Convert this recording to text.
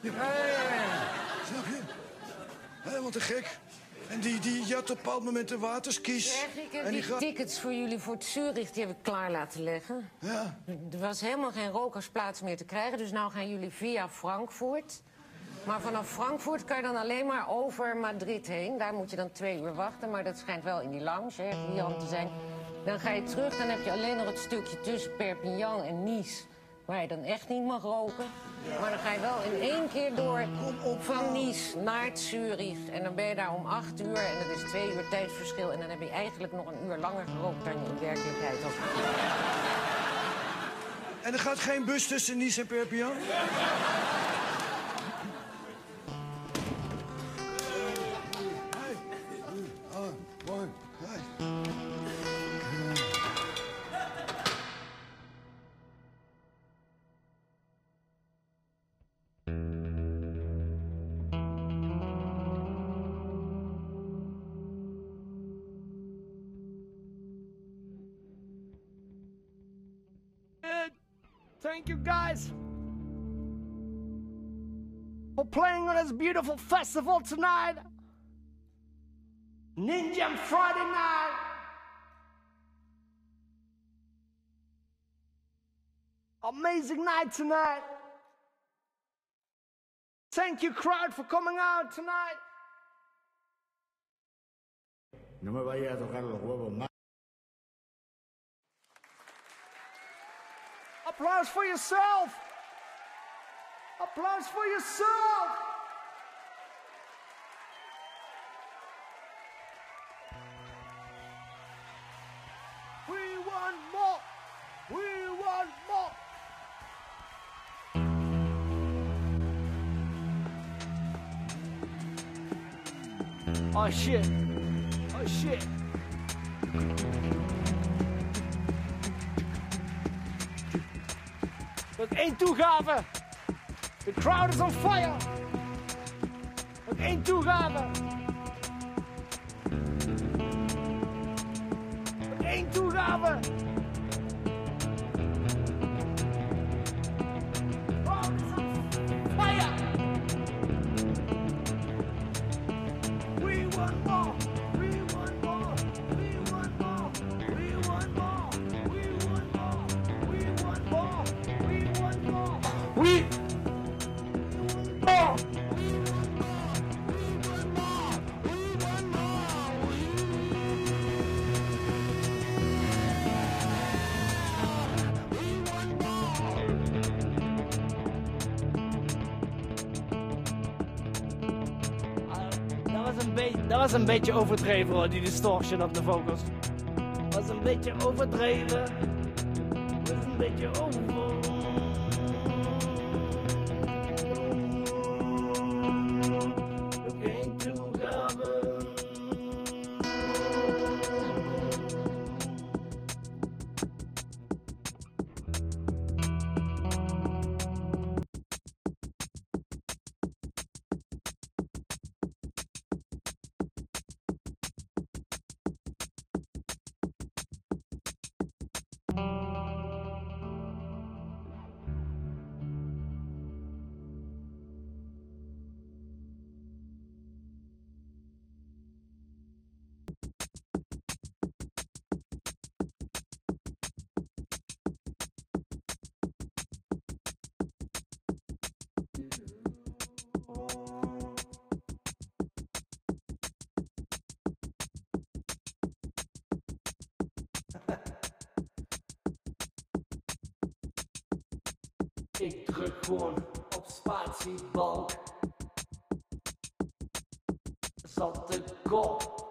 Snap je? Helemaal te gek. En die jat op een bepaald moment de waterskies. Zeg, ik heb die tickets voor jullie voor het Zurich, die heb ik klaar laten leggen. Ja. Er was helemaal geen rokersplaats meer te krijgen, dus nou gaan jullie via Frankfurt. Maar vanaf Frankfurt kan je dan alleen maar over Madrid heen. Daar moet je dan 2 uur wachten, maar dat schijnt wel in die lounge, hè, Rian te zijn. Dan ga je terug, dan heb je alleen nog het stukje tussen Perpignan en Nice, waar je dan echt niet mag roken. Maar dan ga je wel in 1 keer door van Nice naar het Zurich. En dan ben je daar om 8 uur en dat is 2 uur tijdsverschil. En dan heb je eigenlijk nog 1 uur langer gerookt dan je in werkelijkheid had. En er gaat geen bus tussen Nice en Perpignan? Mooi. Thank you guys for playing on this beautiful festival tonight. Ninja Friday night. Amazing night tonight. Thank you crowd for coming out tonight. No me vaya a tocar los huevos más. Applause for yourself. Applause for yourself. We want more. We want more. Oh shit. Oh shit. Nog 1 toegave. The crowd is on fire. Nog 1 toegave. Nog 1 toegave. Crowd is on fire. We want more. We want more. We want more. We want more. We want more. We want more. We want more. We Dat was een beetje overdreven hoor, die distortion op de vocals. Dat was een beetje overdreven. Dat was een beetje over. Ik druk gewoon op spatiebalk. Zat de kop.